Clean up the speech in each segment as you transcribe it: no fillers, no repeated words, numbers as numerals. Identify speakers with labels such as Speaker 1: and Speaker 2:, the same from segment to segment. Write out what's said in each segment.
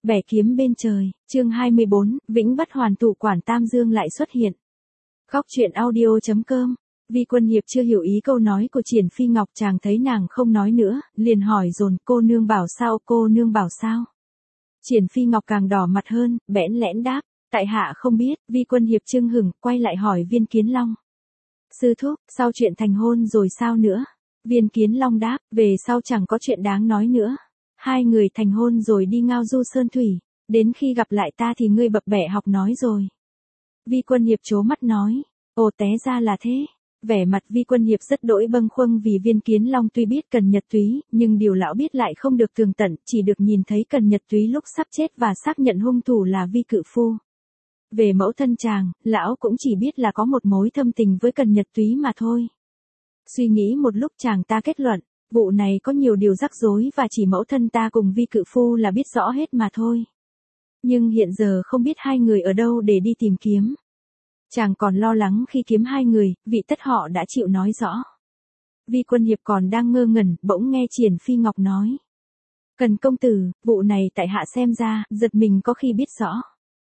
Speaker 1: Bẻ kiếm bên trời, chương 24, Vĩnh Bất Hoàn Tụ Quản Tam Dương lại xuất hiện. Góc truyện audio.com. Vi Quân Hiệp chưa hiểu ý câu nói của Triển Phi Ngọc, chàng thấy nàng không nói nữa, liền hỏi dồn, cô nương bảo sao, cô nương bảo sao. Triển Phi Ngọc càng đỏ mặt hơn, bẽn lẽn đáp, tại hạ không biết. Vi Quân Hiệp chưng hửng, quay lại hỏi Viên Kiến Long. Sư thúc, sau chuyện thành hôn rồi sao nữa? Viên Kiến Long đáp, về sau chẳng có chuyện đáng nói nữa. Hai người thành hôn rồi đi ngao du sơn thủy, đến khi gặp lại ta thì ngươi bập bẹ học nói rồi. Vi Quân Hiệp trố mắt nói, ồ té ra là thế. Vẻ mặt Vi Quân Hiệp rất đỗi bâng khuâng vì Viên Kiến Long tuy biết Cần Nhật Túy, nhưng điều lão biết lại không được tường tận, chỉ được nhìn thấy Cần Nhật Túy lúc sắp chết và xác nhận hung thủ là Vi Cự Phu. Về mẫu thân chàng, lão cũng chỉ biết là có một mối thâm tình với Cần Nhật Túy mà thôi. Suy nghĩ một lúc chàng ta kết luận, vụ này có nhiều điều rắc rối và chỉ mẫu thân ta cùng Vi Cự Phu là biết rõ hết mà thôi. Nhưng hiện giờ không biết hai người ở đâu để đi tìm kiếm. Chàng còn lo lắng khi kiếm hai người, vị tất họ đã chịu nói rõ. Vi Quân Hiệp còn đang ngơ ngẩn, bỗng nghe Triển Phi Ngọc nói. Cần công tử, vụ này tại hạ xem ra, giật mình có khi biết rõ.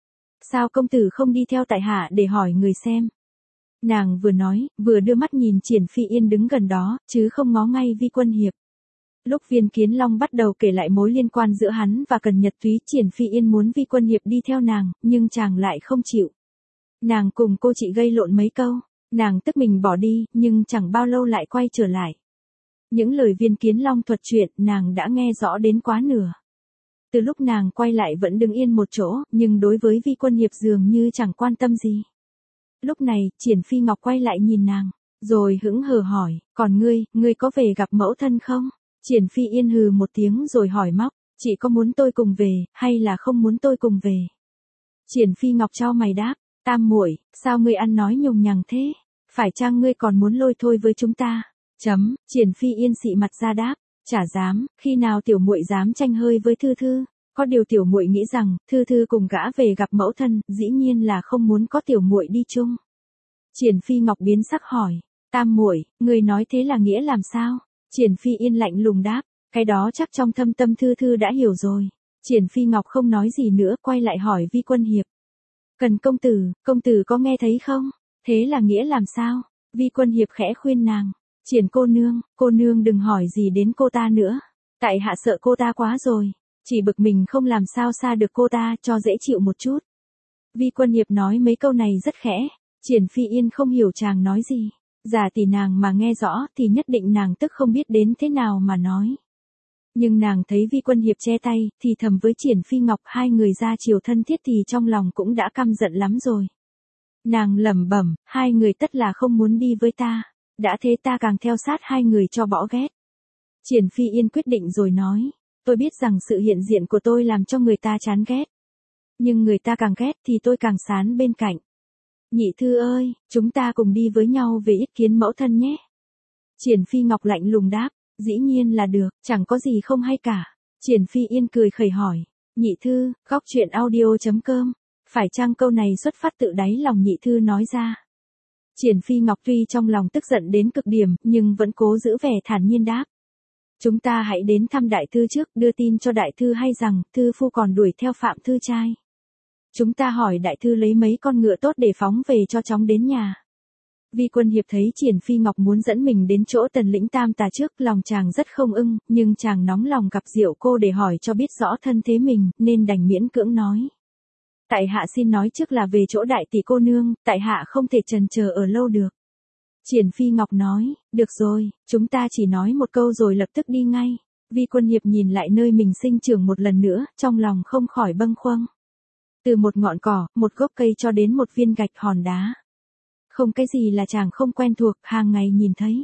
Speaker 1: Sao công tử không đi theo tại hạ để hỏi người xem? Nàng vừa nói, vừa đưa mắt nhìn Triển Phi Yên đứng gần đó, chứ không ngó ngay Vi Quân Hiệp. Lúc Viên Kiến Long bắt đầu kể lại mối liên quan giữa hắn và Cần Nhật Túy, Triển Phi Yên muốn Vi Quân Hiệp đi theo nàng, nhưng chàng lại không chịu. Nàng cùng cô chị gây lộn mấy câu, nàng tức mình bỏ đi, nhưng chẳng bao lâu lại quay trở lại. Những lời Viên Kiến Long thuật chuyện, nàng đã nghe rõ đến quá nửa. Từ lúc nàng quay lại vẫn đứng yên một chỗ, nhưng đối với Vi Quân Hiệp dường như chẳng quan tâm gì. Lúc này, Triển Phi Ngọc quay lại nhìn nàng, rồi hững hờ hỏi, còn ngươi có về gặp mẫu thân không? Triển Phi Yên hừ một tiếng rồi hỏi móc, chị có muốn tôi cùng về, hay là không muốn tôi cùng về? Triển Phi Ngọc chau mày đáp, tam muội, sao ngươi ăn nói nhùng nhằng thế? Phải chăng ngươi còn muốn lôi thôi với chúng ta? Triển Phi Yên xị mặt ra đáp, chả dám, khi nào tiểu muội dám tranh hơi với Thư Thư? Có điều tiểu muội nghĩ rằng, Thư Thư cùng gã về gặp mẫu thân, dĩ nhiên là không muốn có tiểu muội đi chung. Triển Phi Ngọc biến sắc hỏi, tam muội, ngươi nói thế là nghĩa làm sao? Triển Phi Yên lạnh lùng đáp, cái đó chắc trong thâm tâm Thư Thư đã hiểu rồi. Triển Phi Ngọc không nói gì nữa, quay lại hỏi Vi Quân Hiệp. Cần công tử có nghe thấy không? Thế là nghĩa làm sao? Vi Quân Hiệp khẽ khuyên nàng. Triển cô nương đừng hỏi gì đến cô ta nữa. Tại hạ sợ cô ta quá rồi. Chỉ bực mình không làm sao xa được cô ta cho dễ chịu một chút. Vi Quân Hiệp nói mấy câu này rất khẽ. Triển Phi Yên không hiểu chàng nói gì. Giả tỷ nàng mà nghe rõ thì nhất định nàng tức không biết đến thế nào mà nói. Nhưng nàng thấy Vi Quân Hiệp che tay, thì thầm với Triển Phi Ngọc, hai người ra chiều thân thiết thì trong lòng cũng đã căm giận lắm rồi. Nàng lẩm bẩm, hai người tất là không muốn đi với ta. Đã thế ta càng theo sát hai người cho bỏ ghét. Triển Phi Yên quyết định rồi nói, tôi biết rằng sự hiện diện của tôi làm cho người ta chán ghét. Nhưng người ta càng ghét thì tôi càng sán bên cạnh. Nhị thư ơi, chúng ta cùng đi với nhau về ý kiến mẫu thân nhé. Triển Phi Ngọc lạnh lùng đáp, dĩ nhiên là được, chẳng có gì không hay cả. Triển Phi Yên cười khẩy hỏi, nhị thư, góc truyện audio.com, phải chăng câu này xuất phát tự đáy lòng nhị thư nói ra? Triển Phi Ngọc tuy trong lòng tức giận đến cực điểm, nhưng vẫn cố giữ vẻ thản nhiên đáp. Chúng ta hãy đến thăm đại thư trước, đưa tin cho đại thư hay rằng, thư phu còn đuổi theo Phạm thư trai. Chúng ta hỏi đại thư lấy mấy con ngựa tốt để phóng về cho chóng đến nhà. Vi Quân Hiệp thấy Triển Phi Ngọc muốn dẫn mình đến chỗ Tần Lĩnh Tam Tà trước, lòng chàng rất không ưng, nhưng chàng nóng lòng gặp Diệu cô để hỏi cho biết rõ thân thế mình, nên đành miễn cưỡng nói. Tại hạ xin nói trước là về chỗ đại tỷ cô nương, tại hạ không thể chần chờ ở lâu được. Triển Phi Ngọc nói, được rồi, chúng ta chỉ nói một câu rồi lập tức đi ngay. Vi Quân Hiệp nhìn lại nơi mình sinh trưởng một lần nữa, trong lòng không khỏi bâng khuâng. Từ một ngọn cỏ, một gốc cây cho đến một viên gạch hòn đá. Không cái gì là chàng không quen thuộc, hàng ngày nhìn thấy.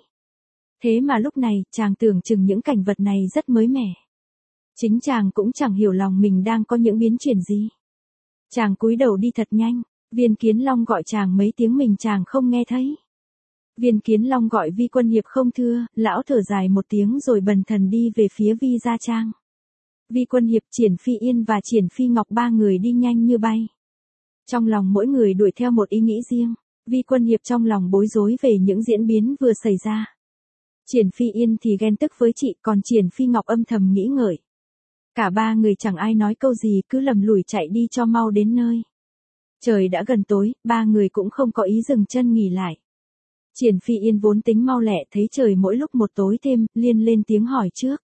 Speaker 1: Thế mà lúc này, chàng tưởng chừng những cảnh vật này rất mới mẻ. Chính chàng cũng chẳng hiểu lòng mình đang có những biến chuyển gì. Chàng cúi đầu đi thật nhanh, Viên Kiến Long gọi chàng mấy tiếng mình chàng không nghe thấy. Viên Kiến Long gọi Vi Quân Hiệp không thưa, lão thở dài một tiếng rồi bần thần đi về phía Vi gia trang. Vi Quân Hiệp, Triển Phi Yên và Triển Phi Ngọc ba người đi nhanh như bay. Trong lòng mỗi người đuổi theo một ý nghĩ riêng. Vi Quân Hiệp trong lòng bối rối về những diễn biến vừa xảy ra. Triển Phi Yên thì ghen tức với chị, còn Triển Phi Ngọc âm thầm nghĩ ngợi. Cả ba người chẳng ai nói câu gì, cứ lầm lủi chạy đi cho mau đến nơi. Trời đã gần tối, ba người cũng không có ý dừng chân nghỉ lại. Triển Phi Yên vốn tính mau lẹ, thấy trời mỗi lúc một tối thêm, liền lên tiếng hỏi trước.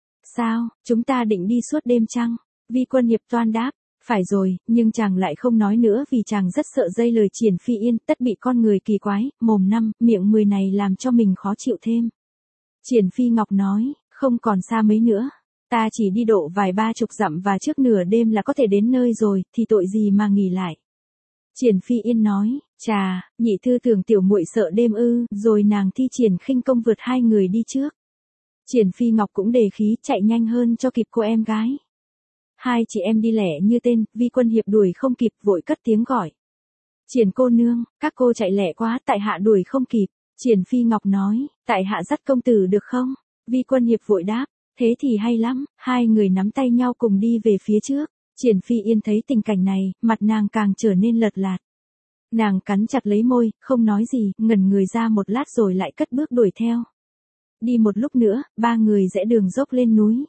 Speaker 1: Sao, chúng ta định đi suốt đêm chăng? Vi Quân Hiệp toan đáp. Phải rồi, nhưng chàng lại không nói nữa vì chàng rất sợ dây lời Triển Phi Yên, tất bị con người kỳ quái, mồm 5, miệng 10 này làm cho mình khó chịu thêm. Triển Phi Ngọc nói, không còn xa mấy nữa. Ta chỉ đi độ vài 30 dặm và trước nửa đêm là có thể đến nơi rồi, thì tội gì mà nghỉ lại. Triển Phi Yên nói, chà, nhị thư tưởng tiểu muội sợ đêm ư, rồi nàng thi triển khinh công vượt hai người đi trước. Triển Phi Ngọc cũng đề khí chạy nhanh hơn cho kịp cô em gái. Hai chị em đi lẻ như tên, Vi Quân Hiệp đuổi không kịp vội cất tiếng gọi. Triển cô nương, các cô chạy lẻ quá, tại hạ đuổi không kịp. Triển Phi Ngọc nói, tại hạ dắt công tử được không? Vi Quân Hiệp vội đáp, thế thì hay lắm, hai người nắm tay nhau cùng đi về phía trước. Triển Phi Yên thấy tình cảnh này, mặt nàng càng trở nên lật lạt. Nàng cắn chặt lấy môi, không nói gì, ngẩn người ra một lát rồi lại cất bước đuổi theo. Đi một lúc nữa, ba người rẽ đường dốc lên núi.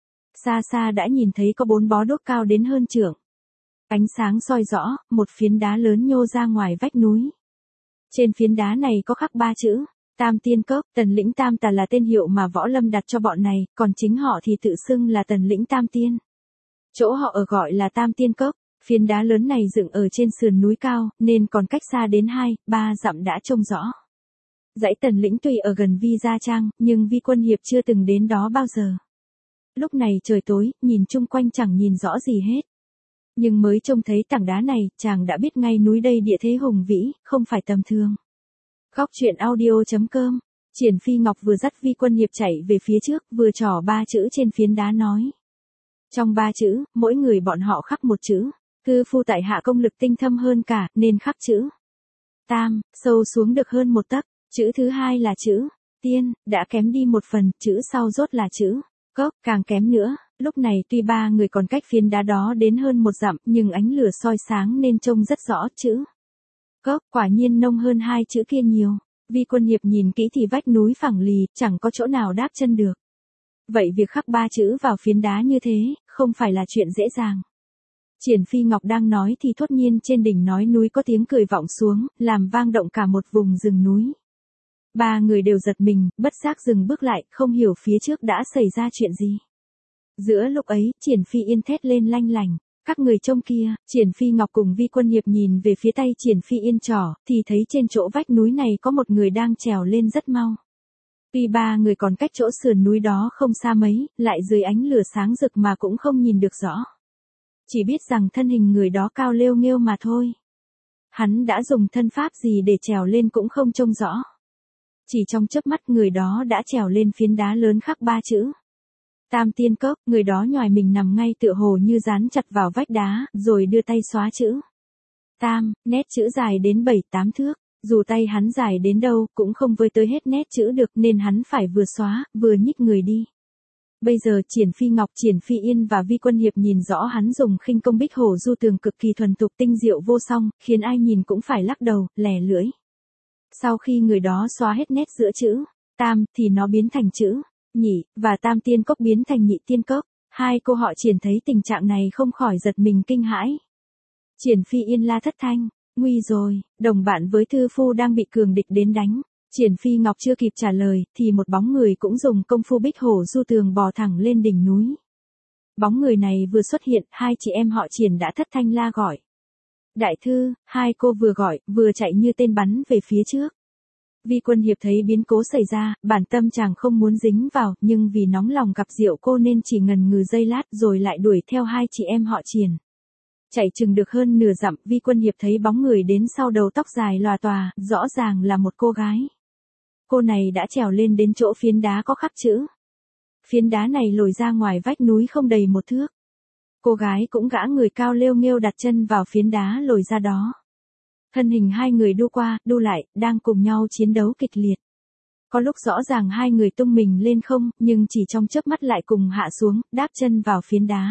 Speaker 1: Xa xa đã nhìn thấy có 4 bó đuốc cao đến hơn trượng. Ánh sáng soi rõ, một phiến đá lớn nhô ra ngoài vách núi. Trên phiến đá này có khắc 3 chữ, Tam Tiên Cốc. Tần lĩnh Tam Tà là tên hiệu mà Võ Lâm đặt cho bọn này, còn chính họ thì tự xưng là Tần lĩnh Tam Tiên. Chỗ họ ở gọi là Tam Tiên Cốc. Phiến đá lớn này dựng ở trên sườn núi cao, nên còn cách xa đến 2-3 dặm đã trông rõ. Dãy Tần lĩnh tuy ở gần Vi Gia Trang, nhưng Vi Quân Hiệp chưa từng đến đó bao giờ. Lúc này trời tối, nhìn chung quanh chẳng nhìn rõ gì hết. Nhưng mới trông thấy tảng đá này, chàng đã biết ngay núi đây địa thế hùng vĩ, không phải tầm thường. Góc truyện audio.com. Triển Phi Ngọc vừa dắt Vi Quân Hiệp chạy về phía trước, vừa trỏ 3 chữ trên phiến đá nói. Trong 3 chữ, mỗi người bọn họ khắc một chữ. Cư phu tại hạ công lực tinh thâm hơn cả, nên khắc chữ Tam, sâu xuống được hơn 1 tấc. Chữ thứ hai là chữ Tiên, đã kém đi một phần, chữ sau rốt là chữ Cốc, càng kém nữa. Lúc này tuy ba người còn cách phiến đá đó đến hơn 1 dặm, nhưng ánh lửa soi sáng nên trông rất rõ chữ Cốc, quả nhiên nông hơn 2 chữ kia nhiều. Vi Quân Hiệp nhìn kỹ thì vách núi phẳng lì, chẳng có chỗ nào đáp chân được. Vậy việc khắc 3 chữ vào phiến đá như thế, không phải là chuyện dễ dàng. Triển Phi Ngọc đang nói thì thốt nhiên trên đỉnh nói núi có tiếng cười vọng xuống, làm vang động cả một vùng rừng núi. Ba người đều giật mình, bất giác dừng bước lại, không hiểu phía trước đã xảy ra chuyện gì. Giữa lúc ấy, Triển Phi Yên thét lên lanh lành. Các người trông kia. Triển Phi Ngọc cùng Vi Quân Hiệp nhìn về phía tay Triển Phi Yên trỏ, thì thấy trên chỗ vách núi này có một người đang trèo lên rất mau. Tuy ba người còn cách chỗ sườn núi đó không xa mấy, lại dưới ánh lửa sáng rực mà cũng không nhìn được rõ. Chỉ biết rằng thân hình người đó cao lêu nghêu mà thôi. Hắn đã dùng thân pháp gì để trèo lên cũng không trông rõ. Chỉ trong chớp mắt người đó đã trèo lên phiến đá lớn khắc 3 chữ Tam Tiên Cốc. Người đó nhòi mình nằm ngay tựa hồ như dán chặt vào vách đá, rồi đưa tay xóa chữ Tam, nét chữ dài đến 7-8 thước. Dù tay hắn dài đến đâu, cũng không với tới hết nét chữ được, nên hắn phải vừa xóa, vừa nhích người đi. Bây giờ Triển Phi Ngọc, Triển Phi Yên và Vi Quân Hiệp nhìn rõ hắn dùng khinh công Bích Hổ Du Tường cực kỳ thuần thục tinh diệu vô song, khiến ai nhìn cũng phải lắc đầu, lè lưỡi. Sau khi người đó xóa hết nét giữa chữ Tam, thì nó biến thành chữ Nhị, và Tam Tiên Cốc biến thành Nhị Tiên Cốc. Hai cô họ Triển thấy tình trạng này không khỏi giật mình kinh hãi. Triển Phi Yên la thất thanh, nguy rồi, đồng bạn với thư phu đang bị cường địch đến đánh. Triển Phi Ngọc chưa kịp trả lời, thì một bóng người cũng dùng công phu Bích Hổ Du Tường bò thẳng lên đỉnh núi. Bóng người này vừa xuất hiện, hai chị em họ Triển đã thất thanh la gọi. Đại thư. Hai cô vừa gọi, vừa chạy như tên bắn về phía trước. Vi Quân Hiệp thấy biến cố xảy ra, bản tâm chàng không muốn dính vào, nhưng vì nóng lòng gặp Diệu cô nên chỉ ngần ngừ giây lát rồi lại đuổi theo hai chị em họ Triển. Chạy chừng được hơn nửa dặm, Vi Quân Hiệp thấy bóng người đến sau đầu tóc dài lòa tòa, rõ ràng là một cô gái. Cô này đã trèo lên đến chỗ phiến đá có khắc chữ. Phiến đá này lồi ra ngoài vách núi không đầy 1 thước. Cô gái cũng gã người cao lêu nghêu đặt chân vào phiến đá lồi ra đó. Thân hình hai người đu qua, đu lại, đang cùng nhau chiến đấu kịch liệt. Có lúc rõ ràng hai người tung mình lên không, nhưng chỉ trong chớp mắt lại cùng hạ xuống, đáp chân vào phiến đá.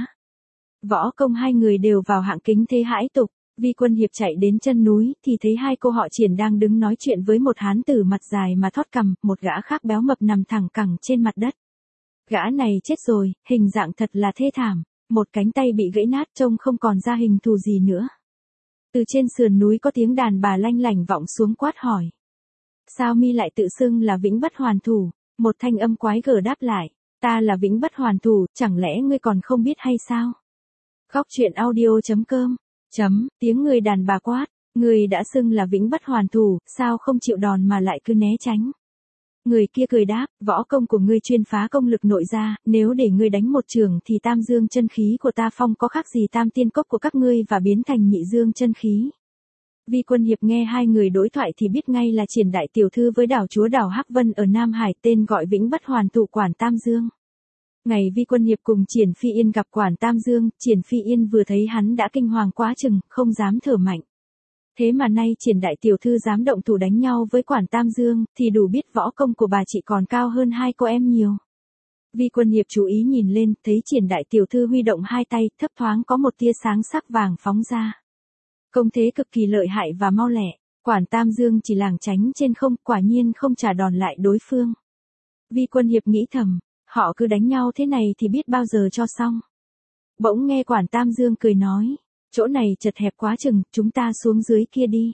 Speaker 1: Võ công hai người đều vào hạng kính thế hãi tục. Vi Quân Hiệp chạy đến chân núi, thì thấy hai cô họ Triển đang đứng nói chuyện với một hán tử mặt dài mà thót cằm, một gã khác béo mập nằm thẳng cẳng trên mặt đất. Gã này chết rồi, hình dạng thật là thê thảm, một cánh tay bị gãy nát trông không còn ra hình thù gì nữa. Từ trên sườn núi có tiếng đàn bà lanh lảnh vọng xuống quát hỏi. Sao mi lại tự xưng là Vĩnh Bất Hoàn Thủ? Một thanh âm quái gở đáp lại. Ta là Vĩnh Bất Hoàn Thủ, chẳng lẽ ngươi còn không biết hay sao? Khóc chuyện audio.com. Tiếng người đàn bà quát. Ngươi đã xưng là Vĩnh Bất Hoàn Thủ, sao không chịu đòn mà lại cứ né tránh? Người kia cười đáp, võ công của ngươi chuyên phá công lực nội ra, nếu để ngươi đánh một trường thì tam dương chân khí của ta phong có khác gì tam tiên cốc của các ngươi và biến thành nhị dương chân khí. Vi Quân Hiệp nghe hai người đối thoại thì biết ngay là Triển đại tiểu thư với đảo chúa đảo Hắc Vân ở Nam Hải, tên gọi Vĩnh Bất Hoàn Thủ quản Tam Dương. Ngày Vi Quân Hiệp cùng Triển Phi Yên gặp quản Tam Dương, Triển Phi Yên vừa thấy hắn đã kinh hoàng quá chừng, không dám thở mạnh. Thế mà nay Triển đại tiểu thư dám động thủ đánh nhau với quản Tam Dương, thì đủ biết võ công của bà chị còn cao hơn hai cô em nhiều. Vi Quân Hiệp chú ý nhìn lên, thấy Triển đại tiểu thư huy động hai tay, thấp thoáng có một tia sáng sắc vàng phóng ra. Công thế cực kỳ lợi hại và mau lẹ, quản Tam Dương chỉ lảng tránh trên không, quả nhiên không trả đòn lại đối phương. Vi Quân Hiệp nghĩ thầm, họ cứ đánh nhau thế này thì biết bao giờ cho xong. Bỗng nghe quản Tam Dương cười nói, chỗ này chật hẹp quá chừng, chúng ta xuống dưới kia đi.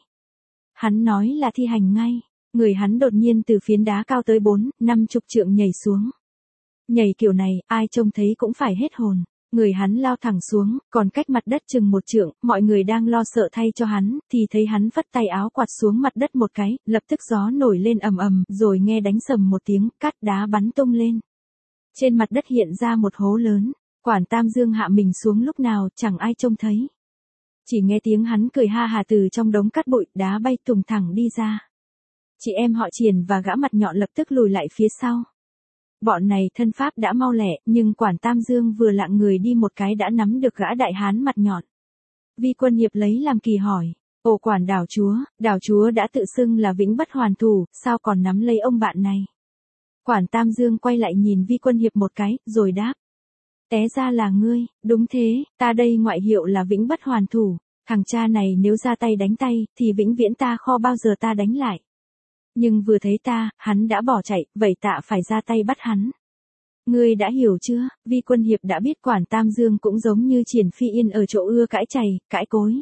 Speaker 1: Hắn nói là thi hành ngay, người hắn đột nhiên từ phiến đá cao tới 4-50 trượng nhảy xuống. Nhảy kiểu này, ai trông thấy cũng phải hết hồn. Người hắn lao thẳng xuống, còn cách mặt đất chừng 1 trượng, mọi người đang lo sợ thay cho hắn, thì thấy hắn phất tay áo quạt xuống mặt đất một cái, lập tức gió nổi lên ầm ầm, rồi nghe đánh sầm một tiếng, cát đá bắn tung lên. Trên mặt đất hiện ra một hố lớn, quản Tam Dương hạ mình xuống lúc nào, chẳng ai trông thấy. Chỉ nghe tiếng hắn cười ha hà từ trong đống cát bụi, đá bay tùng thẳng đi ra. Chị em họ Triển và gã mặt nhọn lập tức lùi lại phía sau. Bọn này thân pháp đã mau lẹ, nhưng quản Tam Dương vừa lạng người đi một cái đã nắm được gã đại hán mặt nhọn. Vi Quân Hiệp lấy làm kỳ hỏi, ồ quản đảo chúa đã tự xưng là Vĩnh Bất Hoàn Thủ, sao còn nắm lấy ông bạn này? Quản Tam Dương quay lại nhìn Vi Quân Hiệp một cái, rồi đáp. Té ra là ngươi, đúng thế, ta đây ngoại hiệu là Vĩnh Bất Hoàn Thủ, thằng cha này nếu ra tay đánh tay, thì vĩnh viễn ta khó bao giờ ta đánh lại. Nhưng vừa thấy ta, hắn đã bỏ chạy, vậy tạ phải ra tay bắt hắn. Ngươi đã hiểu chưa? Vi Quân Hiệp đã biết quản Tam Dương cũng giống như Triển Phi Yên ở chỗ ưa cãi chày, cãi cối.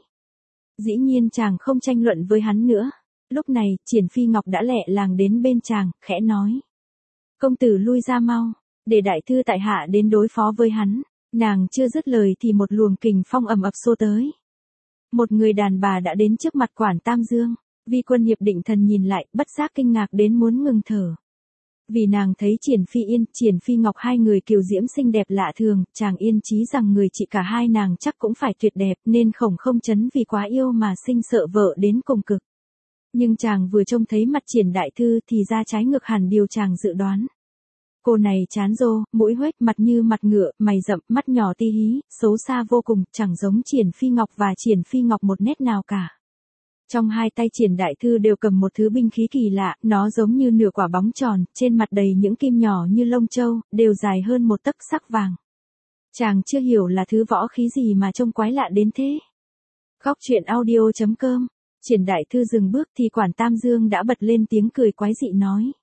Speaker 1: Dĩ nhiên chàng không tranh luận với hắn nữa. Lúc này, Triển Phi Ngọc đã lẹ làng đến bên chàng, khẽ nói. Công tử lui ra mau, để đại thư tại hạ đến đối phó với hắn. Nàng chưa dứt lời thì một luồng kình phong ầm ập xô tới. Một người đàn bà đã đến trước mặt quản Tam Dương. Vi Quân Hiệp định thần nhìn lại, bất giác kinh ngạc đến muốn ngừng thở. Vì nàng thấy Triển Phi Yên, Triển Phi Ngọc hai người kiều diễm xinh đẹp lạ thường, chàng yên chí rằng người chị cả hai nàng chắc cũng phải tuyệt đẹp, nên không chấn vì quá yêu mà sinh sợ vợ đến cùng cực. Nhưng chàng vừa trông thấy mặt Triển đại thư thì ra trái ngược hẳn điều chàng dự đoán. Cô này chán rô, mũi huếch, mặt như mặt ngựa, mày rậm, mắt nhỏ ti hí, xấu xa vô cùng, chẳng giống Triển Phi Ngọc và Triển Phi Ngọc một nét nào cả. Trong hai tay Triển đại thư đều cầm một thứ binh khí kỳ lạ, nó giống như nửa quả bóng tròn, trên mặt đầy những kim nhỏ như lông châu, đều dài hơn 1 tấc sắc vàng. Chàng chưa hiểu là thứ võ khí gì mà trông quái lạ đến thế. Khóc chuyện audio.com. Triển đại thư dừng bước thì quản Tam Dương đã bật lên tiếng cười quái dị nói.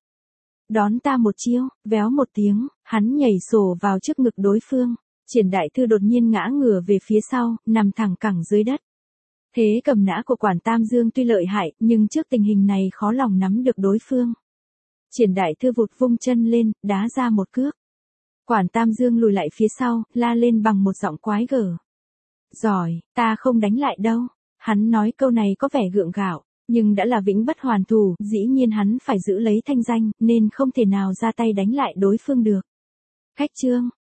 Speaker 1: Đón ta một chiêu, véo một tiếng, hắn nhảy sổ vào trước ngực đối phương. Triển đại thư đột nhiên ngã ngửa về phía sau, nằm thẳng cẳng dưới đất. Thế cầm nã của quản Tam Dương tuy lợi hại, nhưng trước tình hình này khó lòng nắm được đối phương. Triển đại thư vụt vung chân lên, đá ra một cước. Quản Tam Dương lùi lại phía sau, la lên bằng một giọng quái gở. Giỏi, ta không đánh lại đâu. Hắn nói câu này có vẻ gượng gạo, nhưng đã là Vĩnh Bất Hoàn Thủ, dĩ nhiên hắn phải giữ lấy thanh danh, nên không thể nào ra tay đánh lại đối phương được. Khách chương.